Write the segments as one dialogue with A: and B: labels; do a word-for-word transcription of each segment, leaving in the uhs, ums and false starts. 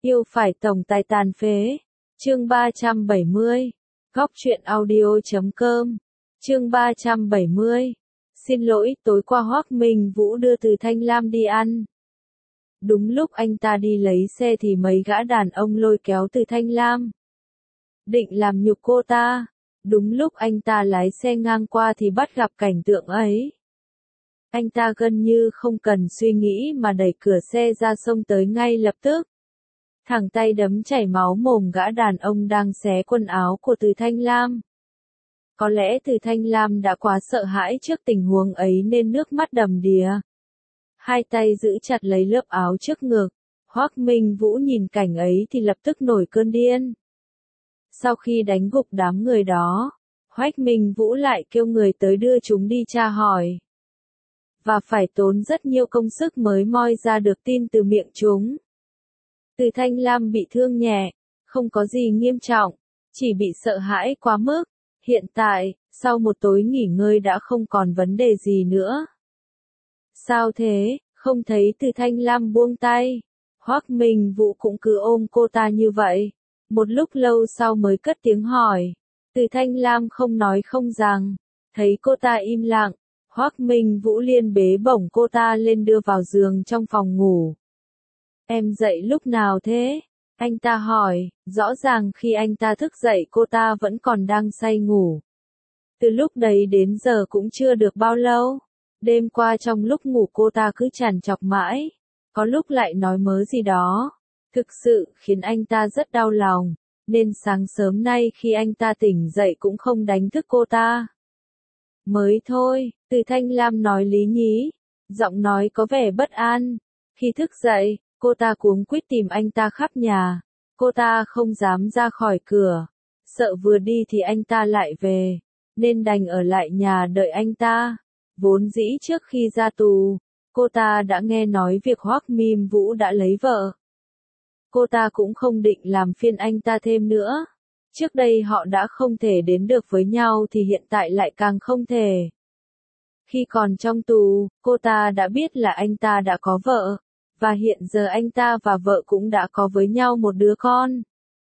A: Yêu phải tổng tài tàn phế. Chương ba trăm bảy mươi. Góc truyện audio chấm com. Chương ba trăm bảy mươi. Xin lỗi, tối qua Hoắc Minh Vũ đưa Từ Thanh Lam đi ăn. Đúng lúc anh ta đi lấy xe thì mấy gã đàn ông lôi kéo Từ Thanh Lam. Định làm nhục cô ta. Đúng lúc anh ta lái xe ngang qua thì bắt gặp cảnh tượng ấy. Anh ta gần như không cần suy nghĩ mà đẩy cửa xe ra xông tới ngay lập tức. Thẳng tay đấm chảy máu mồm gã đàn ông đang xé quần áo của Từ Thanh Lam. Có lẽ Từ Thanh Lam đã quá sợ hãi trước tình huống ấy nên nước mắt đầm đìa. Hai tay giữ chặt lấy lớp áo trước ngực. Hoắc Minh Vũ nhìn cảnh ấy thì lập tức nổi cơn điên. Sau khi đánh gục đám người đó, Hoắc Minh Vũ lại kêu người tới đưa chúng đi tra hỏi. Và phải tốn rất nhiều công sức mới moi ra được tin từ miệng chúng. Từ Thanh Lam bị thương nhẹ, không có gì nghiêm trọng, chỉ bị sợ hãi quá mức. Hiện tại, sau một tối nghỉ ngơi đã không còn vấn đề gì nữa. Sao thế, không thấy Từ Thanh Lam buông tay. Hoắc Minh Vũ cũng cứ ôm cô ta như vậy. Một lúc lâu sau mới cất tiếng hỏi. Từ Thanh Lam không nói không rằng. Thấy cô ta im lặng, Hoắc Minh Vũ liền bế bổng cô ta lên đưa vào giường trong phòng ngủ. Em dậy lúc nào thế? Anh ta hỏi, rõ ràng khi anh ta thức dậy cô ta vẫn còn đang say ngủ. Từ lúc đấy đến giờ cũng chưa được bao lâu. Đêm qua trong lúc ngủ cô ta cứ trằn trọc mãi. Có lúc lại nói mớ gì đó. Thực sự khiến anh ta rất đau lòng. Nên sáng sớm nay khi anh ta tỉnh dậy cũng không đánh thức cô ta. Mới thôi, Từ Thanh Lam nói lý nhí. Giọng nói có vẻ bất an. Khi thức dậy, cô ta cuống quýt tìm anh ta khắp nhà. Cô ta không dám ra khỏi cửa. Sợ vừa đi thì anh ta lại về. Nên đành ở lại nhà đợi anh ta. Vốn dĩ trước khi ra tù, cô ta đã nghe nói việc Hoắc Minh Vũ đã lấy vợ. Cô ta cũng không định làm phiền anh ta thêm nữa. Trước đây họ đã không thể đến được với nhau thì hiện tại lại càng không thể. Khi còn trong tù, cô ta đã biết là anh ta đã có vợ. Và hiện giờ anh ta và vợ cũng đã có với nhau một đứa con.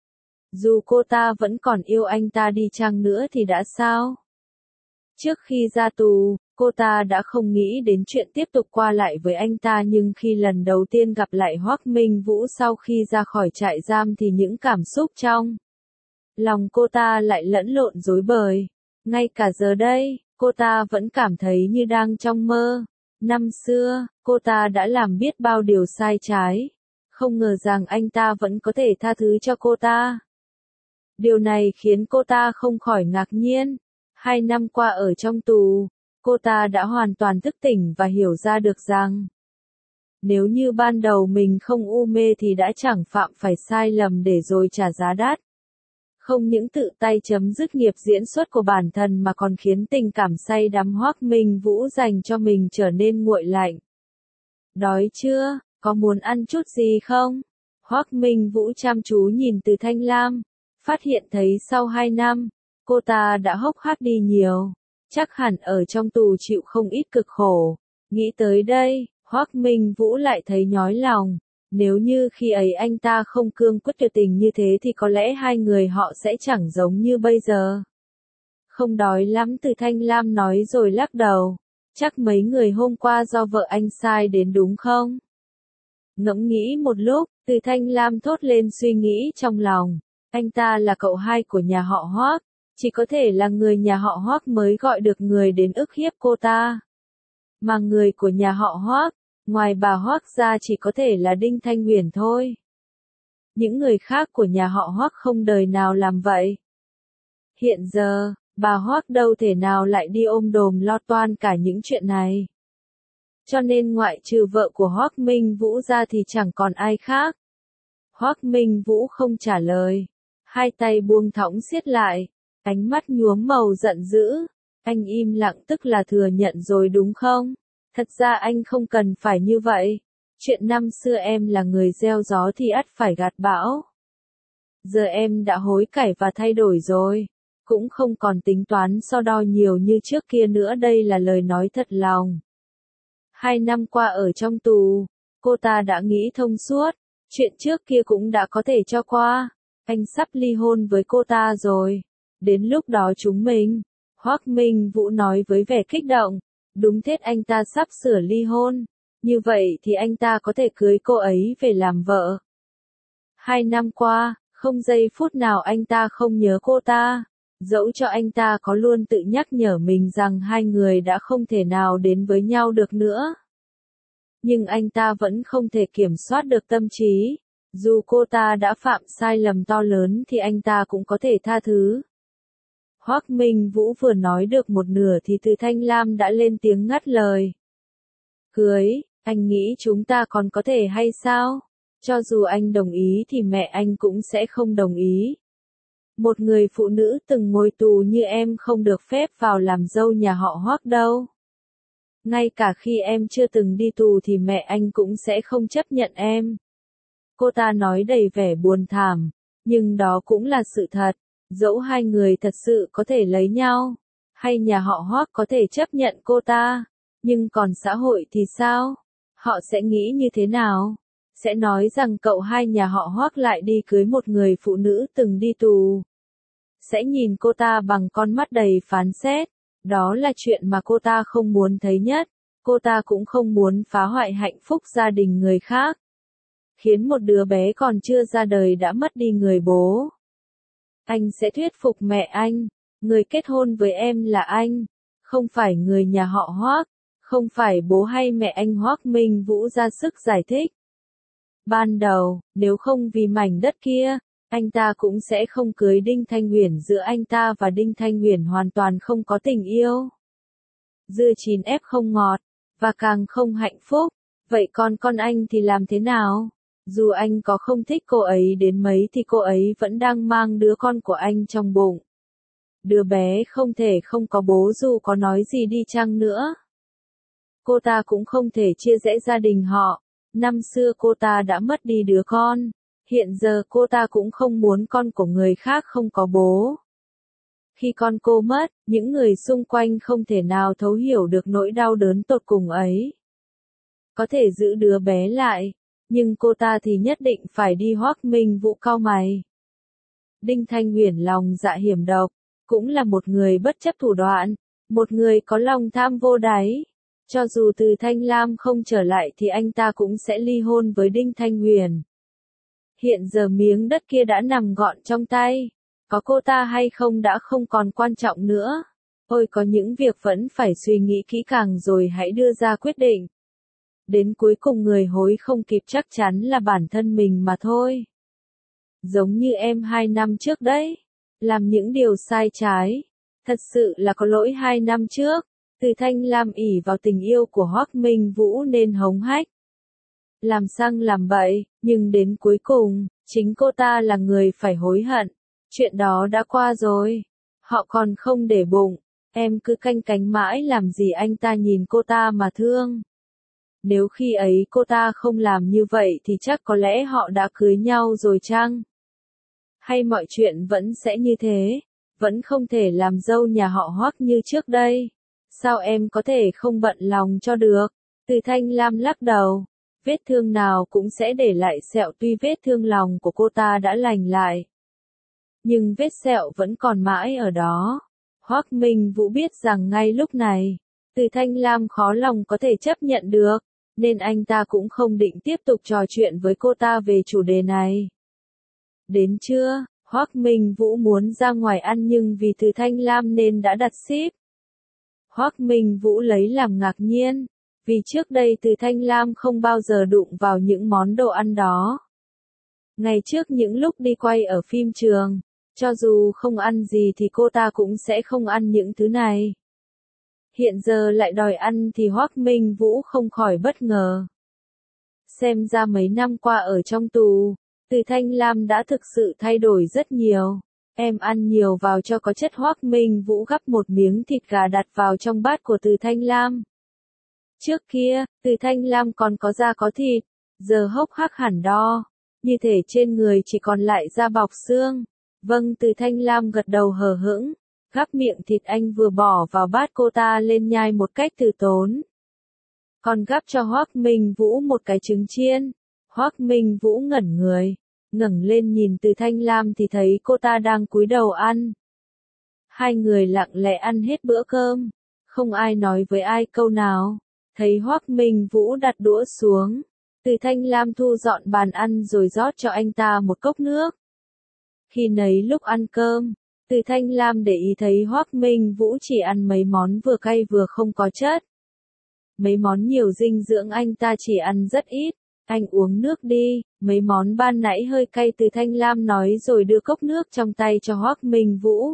A: Dù cô ta vẫn còn yêu anh ta đi chăng nữa thì đã sao? Trước khi ra tù, cô ta đã không nghĩ đến chuyện tiếp tục qua lại với anh ta, nhưng khi lần đầu tiên gặp lại Hoắc Minh Vũ sau khi ra khỏi trại giam thì những cảm xúc trong lòng cô ta lại lẫn lộn rối bời. Ngay cả giờ đây, cô ta vẫn cảm thấy như đang trong mơ. Năm xưa, cô ta đã làm biết bao điều sai trái. Không ngờ rằng anh ta vẫn có thể tha thứ cho cô ta. Điều này khiến cô ta không khỏi ngạc nhiên. Hai năm qua ở trong tù, cô ta đã hoàn toàn thức tỉnh và hiểu ra được rằng nếu như ban đầu mình không u mê thì đã chẳng phạm phải sai lầm để rồi trả giá đắt. Không những tự tay chấm dứt nghiệp diễn xuất của bản thân mà còn khiến tình cảm say đắm Hoắc Minh Vũ dành cho mình trở nên nguội lạnh. Đói chưa? Có muốn ăn chút gì không? Hoắc Minh Vũ chăm chú nhìn Từ Thanh Lam, phát hiện thấy sau hai năm, cô ta đã hốc hác đi nhiều. Chắc hẳn ở trong tù chịu không ít cực khổ. Nghĩ tới đây, Hoắc Minh Vũ lại thấy nhói lòng. Nếu như khi ấy anh ta không cương quyết tuyệt tình như thế thì có lẽ hai người họ sẽ chẳng giống như bây giờ. Không đói lắm, Từ Thanh Lam nói rồi lắc đầu. Chắc mấy người hôm qua do vợ anh sai đến đúng không? Ngẫm nghĩ một lúc, Từ Thanh Lam thốt lên suy nghĩ trong lòng. Anh ta là cậu hai của nhà họ Hoắc, chỉ có thể là người nhà họ Hoắc mới gọi được người đến ức hiếp cô ta. Mà người của nhà họ Hoắc, ngoài bà Hoắc ra chỉ có thể là Đinh Thanh Huyền thôi. Những người khác của nhà họ Hoắc không đời nào làm vậy. Hiện giờ, bà Hoắc đâu thể nào lại đi ôm đồm lo toan cả những chuyện này. Cho nên ngoại trừ vợ của Hoắc Minh Vũ ra thì chẳng còn ai khác. Hoắc Minh Vũ không trả lời. Hai tay buông thõng siết lại. Ánh mắt nhuốm màu giận dữ. Anh im lặng tức là thừa nhận rồi đúng không? Thật ra anh không cần phải như vậy. Chuyện năm xưa em là người gieo gió thì ắt phải gặt bão. Giờ em đã hối cải và thay đổi rồi. Cũng không còn tính toán so đo nhiều như trước kia nữa, đây là lời nói thật lòng. Hai năm qua ở trong tù, cô ta đã nghĩ thông suốt. Chuyện trước kia cũng đã có thể cho qua. Anh sắp ly hôn với cô ta rồi. Đến lúc đó chúng mình. Hoắc Minh Vũ nói với vẻ kích động. Đúng thế, anh ta sắp sửa ly hôn. Như vậy thì anh ta có thể cưới cô ấy về làm vợ. Hai năm qua, không giây phút nào anh ta không nhớ cô ta. Dẫu cho anh ta có luôn tự nhắc nhở mình rằng hai người đã không thể nào đến với nhau được nữa. Nhưng anh ta vẫn không thể kiểm soát được tâm trí. Dù cô ta đã phạm sai lầm to lớn thì anh ta cũng có thể tha thứ. Hoắc Minh Vũ vừa nói được một nửa thì Từ Thanh Lam đã lên tiếng ngắt lời. Cưới, anh nghĩ chúng ta còn có thể hay sao? Cho dù anh đồng ý thì mẹ anh cũng sẽ không đồng ý. Một người phụ nữ từng ngồi tù như em không được phép vào làm dâu nhà họ Hoắc đâu. Ngay cả khi em chưa từng đi tù thì mẹ anh cũng sẽ không chấp nhận em. Cô ta nói đầy vẻ buồn thảm, nhưng đó cũng là sự thật. Dẫu hai người thật sự có thể lấy nhau, hay nhà họ Hoắc có thể chấp nhận cô ta, nhưng còn xã hội thì sao? Họ sẽ nghĩ như thế nào? Sẽ nói rằng cậu hai nhà họ Hoắc lại đi cưới một người phụ nữ từng đi tù. Sẽ nhìn cô ta bằng con mắt đầy phán xét. Đó là chuyện mà cô ta không muốn thấy nhất. Cô ta cũng không muốn phá hoại hạnh phúc gia đình người khác. Khiến một đứa bé còn chưa ra đời đã mất đi người bố. Anh sẽ thuyết phục mẹ anh. Người kết hôn với em là anh. Không phải người nhà họ Hoắc. Không phải bố hay mẹ anh. Hoắc Minh Vũ ra sức giải thích. Ban đầu, nếu không vì mảnh đất kia, anh ta cũng sẽ không cưới Đinh Thanh Huyền. Giữa anh ta và Đinh Thanh Huyền hoàn toàn không có tình yêu. Dưa chín ép không ngọt, và càng không hạnh phúc. Vậy còn con anh thì làm thế nào? Dù anh có không thích cô ấy đến mấy thì cô ấy vẫn đang mang đứa con của anh trong bụng. Đứa bé không thể không có bố dù có nói gì đi chăng nữa. Cô ta cũng không thể chia rẽ gia đình họ. Năm xưa cô ta đã mất đi đứa con. Hiện giờ cô ta cũng không muốn con của người khác không có bố. Khi con cô mất, những người xung quanh không thể nào thấu hiểu được nỗi đau đớn tột cùng ấy. Có thể giữ đứa bé lại, nhưng cô ta thì nhất định phải đi. Hoắc Minh Vũ cau mày. Đinh Thanh Huyền lòng dạ hiểm độc, cũng là một người bất chấp thủ đoạn, một người có lòng tham vô đáy. Cho dù Từ Thanh Lam không trở lại thì anh ta cũng sẽ ly hôn với Đinh Thanh Huyền. Hiện giờ miếng đất kia đã nằm gọn trong tay. Có cô ta hay không đã không còn quan trọng nữa. Ôi, có những việc vẫn phải suy nghĩ kỹ càng rồi hãy đưa ra quyết định. Đến cuối cùng người hối không kịp chắc chắn là bản thân mình mà thôi. Giống như em hai năm trước đấy. Làm những điều sai trái. Thật sự là có lỗi hai năm trước. Từ Thanh Lam ỷ vào tình yêu của Hoắc Minh Vũ nên hống hách. Làm xăng làm bậy, nhưng đến cuối cùng, chính cô ta là người phải hối hận. Chuyện đó đã qua rồi. Họ còn không để bụng. Em cứ canh cánh mãi làm gì, anh ta nhìn cô ta mà thương. Nếu khi ấy cô ta không làm như vậy thì chắc có lẽ họ đã cưới nhau rồi chăng? Hay mọi chuyện vẫn sẽ như thế? Vẫn không thể làm dâu nhà họ Hoắc như trước đây? Sao em có thể không bận lòng cho được? Từ Thanh Lam lắc đầu. Vết thương nào cũng sẽ để lại sẹo, tuy vết thương lòng của cô ta đã lành lại. Nhưng vết sẹo vẫn còn mãi ở đó. Hoắc Minh Vũ biết rằng ngay lúc này, Từ Thanh Lam khó lòng có thể chấp nhận được, nên anh ta cũng không định tiếp tục trò chuyện với cô ta về chủ đề này. Đến trưa, Hoắc Minh Vũ muốn ra ngoài ăn nhưng vì Từ Thanh Lam nên đã đặt ship. Hoắc Minh Vũ lấy làm ngạc nhiên, vì trước đây Từ Thanh Lam không bao giờ đụng vào những món đồ ăn đó. Ngày trước những lúc đi quay ở phim trường, cho dù không ăn gì thì cô ta cũng sẽ không ăn những thứ này. Hiện giờ lại đòi ăn thì Hoắc Minh Vũ không khỏi bất ngờ. Xem ra mấy năm qua ở trong tù, Từ Thanh Lam đã thực sự thay đổi rất nhiều. Em ăn nhiều vào cho có chất. Hoắc Minh Vũ gắp một miếng thịt gà đặt vào trong bát của Từ Thanh Lam. Trước kia, Từ Thanh Lam còn có da có thịt, giờ hốc hác hẳn đo. Như thể trên người chỉ còn lại da bọc xương. Vâng, Từ Thanh Lam gật đầu hờ hững. Gắp miệng thịt anh vừa bỏ vào bát cô ta lên nhai một cách từ tốn. Còn gắp cho Hoắc Minh Vũ một cái trứng chiên. Hoắc Minh Vũ ngẩn người, ngẩng lên nhìn Từ Thanh Lam thì thấy cô ta đang cúi đầu ăn. Hai người lặng lẽ ăn hết bữa cơm, không ai nói với ai câu nào. Thấy Hoắc Minh Vũ đặt đũa xuống, Từ Thanh Lam thu dọn bàn ăn rồi rót cho anh ta một cốc nước. Khi nấy lúc ăn cơm, Từ Thanh Lam để ý thấy Hoắc Minh Vũ chỉ ăn mấy món vừa cay vừa không có chất. Mấy món nhiều dinh dưỡng anh ta chỉ ăn rất ít. Anh uống nước đi, mấy món ban nãy hơi cay, Từ Thanh Lam nói rồi đưa cốc nước trong tay cho Hoắc Minh Vũ.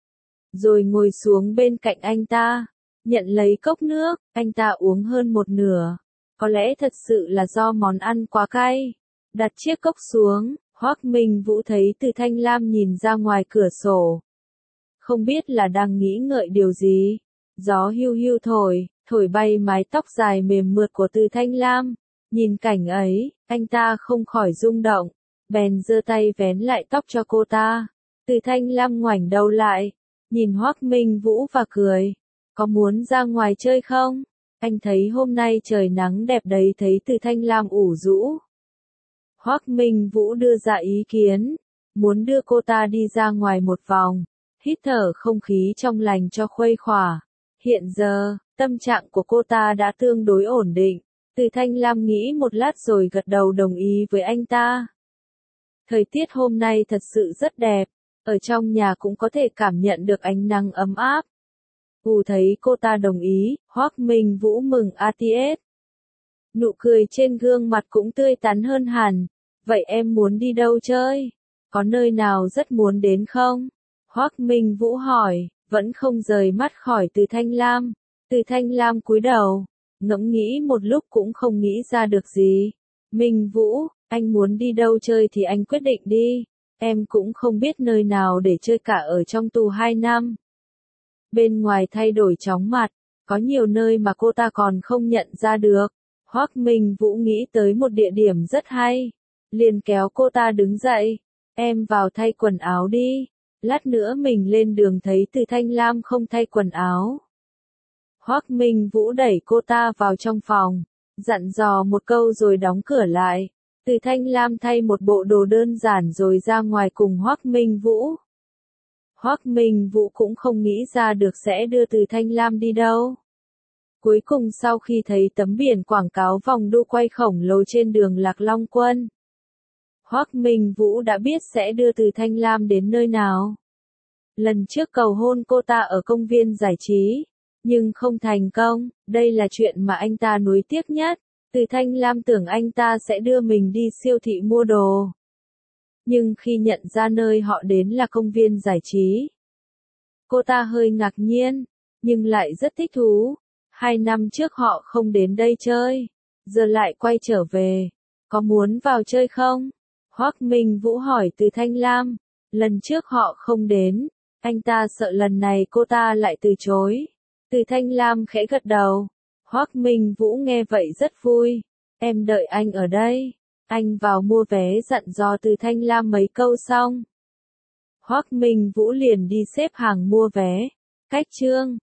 A: Rồi ngồi xuống bên cạnh anh ta, nhận lấy cốc nước, anh ta uống hơn một nửa. Có lẽ thật sự là do món ăn quá cay. Đặt chiếc cốc xuống, Hoắc Minh Vũ thấy Từ Thanh Lam nhìn ra ngoài cửa sổ. Không biết là đang nghĩ ngợi điều gì. Gió hiu hiu thổi, thổi bay mái tóc dài mềm mượt của Từ Thanh Lam. Nhìn cảnh ấy, anh ta không khỏi rung động, bèn giơ tay vén lại tóc cho cô ta. Từ Thanh Lam ngoảnh đầu lại, nhìn Hoắc Minh Vũ và cười. Có muốn ra ngoài chơi không? Anh thấy hôm nay trời nắng đẹp đấy. Thấy Từ Thanh Lam ủ rũ, Hoắc Minh Vũ đưa ra ý kiến, muốn đưa cô ta đi ra ngoài một vòng, hít thở không khí trong lành cho khuây khỏa. Hiện giờ, tâm trạng của cô ta đã tương đối ổn định. Từ Thanh Lam nghĩ một lát rồi gật đầu đồng ý với anh ta. Thời tiết hôm nay thật sự rất đẹp, ở trong nhà cũng có thể cảm nhận được ánh nắng ấm áp. Ù thấy cô ta đồng ý, Hoắc Minh Vũ mừng a tiết. Nụ cười trên gương mặt cũng tươi tắn hơn hẳn. Vậy em muốn đi đâu chơi? Có nơi nào rất muốn đến không? Hoắc Minh Vũ hỏi, vẫn không rời mắt khỏi Từ Thanh Lam. Từ Thanh Lam cúi đầu, ngẫm nghĩ một lúc cũng không nghĩ ra được gì. Minh Vũ, anh muốn đi đâu chơi thì anh quyết định đi. Em cũng không biết nơi nào để chơi cả, ở trong tù hai năm. Bên ngoài thay đổi chóng mặt, có nhiều nơi mà cô ta còn không nhận ra được. Hoắc Minh Vũ nghĩ tới một địa điểm rất hay, liền kéo cô ta đứng dậy. Em vào thay quần áo đi, lát nữa mình lên đường. Thấy Từ Thanh Lam không thay quần áo, Hoắc Minh Vũ đẩy cô ta vào trong phòng, dặn dò một câu rồi đóng cửa lại. Từ Thanh Lam thay một bộ đồ đơn giản rồi ra ngoài cùng Hoắc Minh Vũ. Hoắc Minh Vũ cũng không nghĩ ra được sẽ đưa Từ Thanh Lam đi đâu. Cuối cùng sau khi thấy tấm biển quảng cáo vòng đu quay khổng lồ trên đường Lạc Long Quân, Hoắc Minh Vũ đã biết sẽ đưa Từ Thanh Lam đến nơi nào. Lần trước cầu hôn cô ta ở công viên giải trí, nhưng không thành công, đây là chuyện mà anh ta nuối tiếc nhất. Từ Thanh Lam tưởng anh ta sẽ đưa mình đi siêu thị mua đồ. Nhưng khi nhận ra nơi họ đến là công viên giải trí, cô ta hơi ngạc nhiên, nhưng lại rất thích thú. Hai năm trước họ không đến đây chơi, giờ lại quay trở về. Có muốn vào chơi không? Hoắc Minh Vũ hỏi Từ Thanh Lam. Lần trước họ không đến, anh ta sợ lần này cô ta lại từ chối. Từ Thanh Lam khẽ gật đầu. Hoắc Minh Vũ nghe vậy rất vui. Em đợi anh ở đây. Anh vào mua vé, dặn dò Từ Thanh Lam mấy câu xong, Hoắc Minh Vũ liền đi xếp hàng mua vé. Cách chương